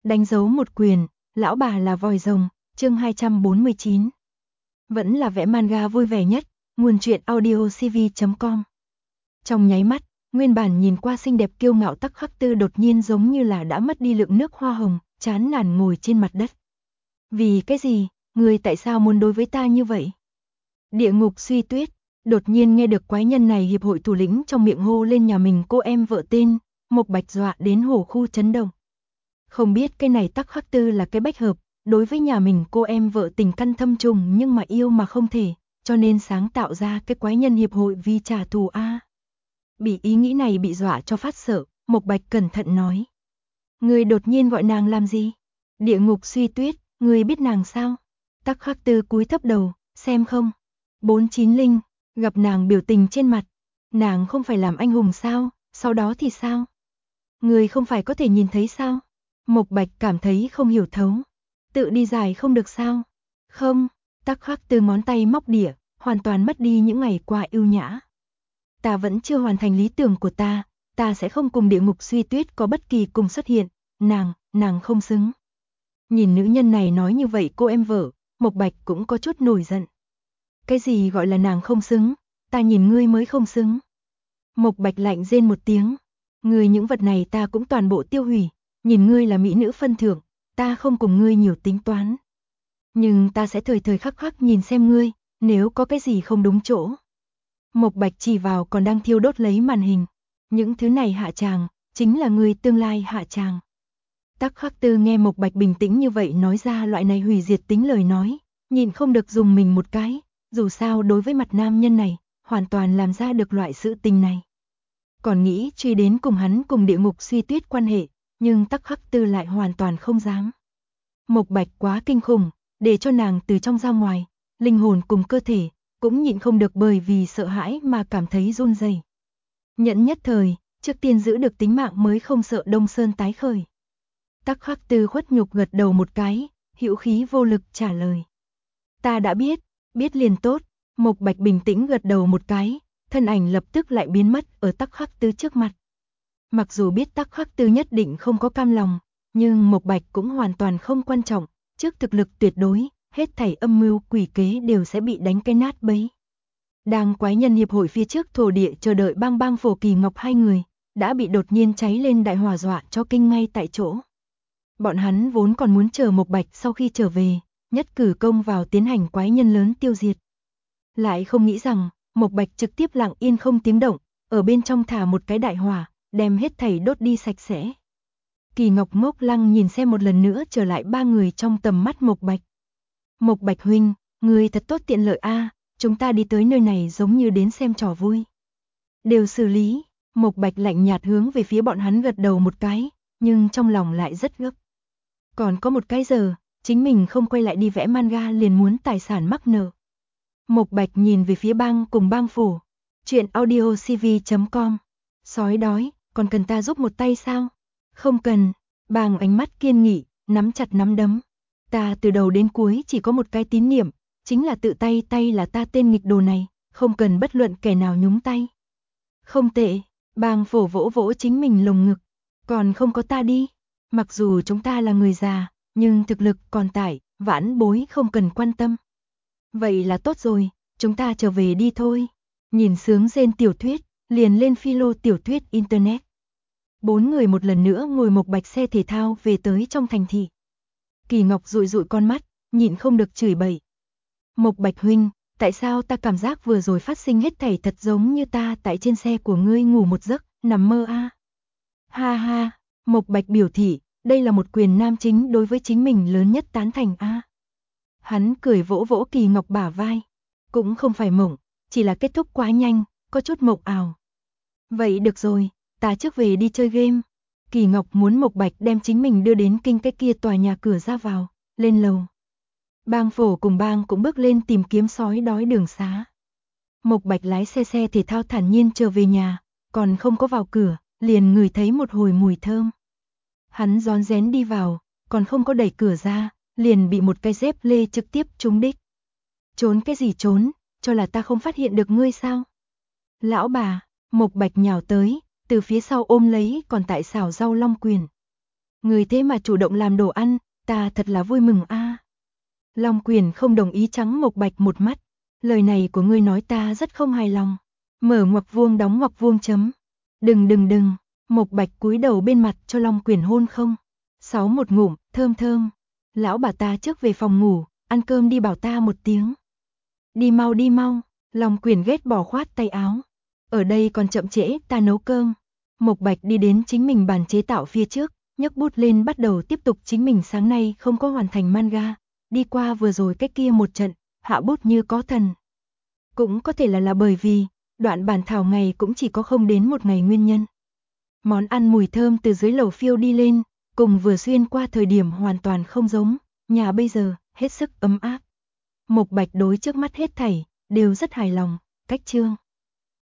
Đánh dấu một quyền, lão bà là vòi rồng, chương 249. Vẫn là vẽ manga vui vẻ nhất, nguồn truyện audiocv.com. Trong nháy mắt, nguyên bản nhìn qua xinh đẹp kiêu ngạo Tắc Khắc Tư đột nhiên giống như là đã mất đi lượng nước hoa hồng, chán nản ngồi trên mặt đất. Vì cái gì, ngươi tại sao muốn đối với ta như vậy? Địa ngục Suy Tuyết, đột nhiên nghe được quái nhân này hiệp hội thủ lĩnh trong miệng hô lên nhà mình cô em vợ tên, Mộc Bạch dọa đến hổ khu chấn động. Không biết cái này Tắc Khắc Tư là cái bách hợp, đối với nhà mình cô em vợ tình căn thâm trùng nhưng mà yêu mà không thể, cho nên sáng tạo ra cái quái nhân hiệp hội vì trả thù a. Bị ý nghĩ này bị dọa cho phát sợ, Mộc Bạch cẩn thận nói. Người đột nhiên gọi nàng làm gì? Địa ngục Suy Tuyết, người biết nàng sao? Tắc Khắc Tư cúi thấp đầu, xem không? 490, gặp nàng biểu tình trên mặt. Nàng không phải làm anh hùng sao, sau đó thì sao? Người không phải có thể nhìn thấy sao? Mộc Bạch cảm thấy không hiểu thấu. Tự đi giải không được sao? Không, Tắc Khắc Tư ngón tay móc đĩa, hoàn toàn mất đi những ngày qua ưu nhã. Ta vẫn chưa hoàn thành lý tưởng của ta sẽ không cùng Địa ngục Suy Tuyết có bất kỳ cùng xuất hiện, nàng không xứng. Nhìn nữ nhân này nói như vậy cô em vợ, Mộc Bạch cũng có chút nổi giận. Cái gì gọi là nàng không xứng, ta nhìn ngươi mới không xứng. Mộc Bạch lạnh rên một tiếng, ngươi những vật này ta cũng toàn bộ tiêu hủy, nhìn ngươi là mỹ nữ phân thưởng, ta không cùng ngươi nhiều tính toán. Nhưng ta sẽ thời thời khắc khắc nhìn xem ngươi, nếu có cái gì không đúng chỗ. Mộc Bạch chỉ vào còn đang thiêu đốt lấy màn hình, những thứ này hạ tràng, chính là ngươi tương lai hạ tràng. Tắc Khắc Tư nghe Mộc Bạch bình tĩnh như vậy nói ra loại này hủy diệt tính lời nói, nhìn không được dùng mình một cái, dù sao đối với mặt nam nhân này, hoàn toàn làm ra được loại sự tình này. Còn nghĩ truy đến cùng hắn cùng Địa ngục Suy Tuyết quan hệ, nhưng Tắc Khắc Tư lại hoàn toàn không dám. Mộc Bạch quá kinh khủng, để cho nàng từ trong ra ngoài, linh hồn cùng cơ thể, cũng nhịn không được bởi vì sợ hãi mà cảm thấy run rẩy. Nhẫn nhất thời, trước tiên giữ được tính mạng mới không sợ Đông Sơn tái khởi. Tắc Khắc Tư khuất nhục gật đầu một cái, hữu khí vô lực trả lời. Ta đã biết liền tốt. Mộc Bạch bình tĩnh gật đầu một cái, thân ảnh lập tức lại biến mất ở Tắc Khắc Tư trước mặt. Mặc dù biết Tắc Khắc Tư nhất định không có cam lòng, nhưng Mộc Bạch cũng hoàn toàn không quan trọng, trước thực lực tuyệt đối, hết thảy âm mưu quỷ kế đều sẽ bị đánh cái nát bấy. Đang quái nhân hiệp hội phía trước thổ địa chờ đợi Bang Bang Phổ Kỳ Ngọc hai người, đã bị đột nhiên cháy lên đại hỏa dọa cho kinh ngay tại chỗ. Bọn hắn vốn còn muốn chờ Mộc Bạch sau khi trở về, nhất cử công vào tiến hành quái nhân lớn tiêu diệt. Lại không nghĩ rằng, Mộc Bạch trực tiếp lặng yên không tiếng động, ở bên trong thả một cái đại hỏa, đem hết thảy đốt đi sạch sẽ. Kỳ Ngọc ngốc lăng nhìn xem một lần nữa trở lại ba người trong tầm mắt Mộc Bạch. Mộc Bạch huynh, người thật tốt tiện lợi a, chúng ta đi tới nơi này giống như đến xem trò vui. Đều xử lý, Mộc Bạch lạnh nhạt hướng về phía bọn hắn gật đầu một cái, nhưng trong lòng lại rất gấp. Còn có một cái giờ, chính mình không quay lại đi vẽ manga liền muốn tài sản mắc nợ. Mộc Bạch nhìn về phía Bang cùng Bang phủ. Chuyện audiocv.com. Sói đói, còn cần ta giúp một tay sao? Không cần. Bang ánh mắt kiên nghị, nắm chặt nắm đấm. Ta từ đầu đến cuối chỉ có một cái tín niệm, chính là tự tay là ta tên nghịch đồ này, không cần bất luận kẻ nào nhúng tay. Không tệ. Bang phổ vỗ vỗ chính mình lồng ngực. Còn không có ta đi. Mặc dù chúng ta là người già, nhưng thực lực còn tại, vãn bối không cần quan tâm. Vậy là tốt rồi, chúng ta trở về đi thôi. Nhìn sướng rên tiểu thuyết, liền lên philo tiểu thuyết internet. 4 người một lần nữa ngồi Mộc Bạch xe thể thao về tới trong thành thị. Kỳ Ngọc dụi dụi con mắt, nhịn không được chửi bậy. Mộc Bạch huynh, tại sao ta cảm giác vừa rồi phát sinh hết thảy thật giống như ta tại trên xe của ngươi ngủ một giấc, nằm mơ a. Ha ha, Mộc Bạch biểu thị, đây là một quyền nam chính đối với chính mình lớn nhất tán thành a. Hắn cười vỗ vỗ Kỳ Ngọc bả vai. Cũng không phải mộng, chỉ là kết thúc quá nhanh, có chút mộng ảo. Vậy được rồi, ta trước về đi chơi game. Kỳ Ngọc muốn Mộc Bạch đem chính mình đưa đến kinh cái kia tòa nhà cửa ra vào, lên lầu. Bang phổ cùng Bang cũng bước lên tìm kiếm sói đói đường xá. Mộc Bạch lái xe thể thao thản nhiên trở về nhà, còn không có vào cửa, liền ngửi thấy một hồi mùi thơm. Hắn rón rén đi vào, còn không có đẩy cửa ra, liền bị một cái dép lê trực tiếp trúng đích. Trốn cái gì trốn, cho là ta không phát hiện được ngươi sao? Lão bà, Mộc Bạch nhào tới, từ phía sau ôm lấy còn tại xào rau long quyền. Người thế mà chủ động làm đồ ăn, ta thật là vui mừng a. Long Quyền không đồng ý trắng Mộc Bạch một mắt. Lời này của ngươi nói ta rất không hài lòng. Mở ngoặc vuông đóng ngoặc vuông chấm. Đừng. Mộc Bạch cúi đầu bên mặt cho Long Quyền hôn không. 6 một ngụm, thơm thơm. Lão bà ta trước về phòng ngủ, ăn cơm đi bảo ta một tiếng. Đi mau. Long Quyền ghét bỏ khoát tay áo. Ở đây còn chậm trễ, ta nấu cơm. Mộc Bạch đi đến chính mình bàn chế tạo phía trước, nhấc bút lên bắt đầu tiếp tục chính mình sáng nay không có hoàn thành manga. Đi qua vừa rồi cái kia một trận, hạ bút như có thần. Cũng có thể là bởi vì, đoạn bản thảo ngày cũng chỉ có không đến một ngày nguyên nhân. Món ăn mùi thơm từ dưới lầu phiêu đi lên, cùng vừa xuyên qua thời điểm hoàn toàn không giống, nhà bây giờ, hết sức ấm áp. Mộc Bạch đối trước mắt hết thảy, đều rất hài lòng, cách chương.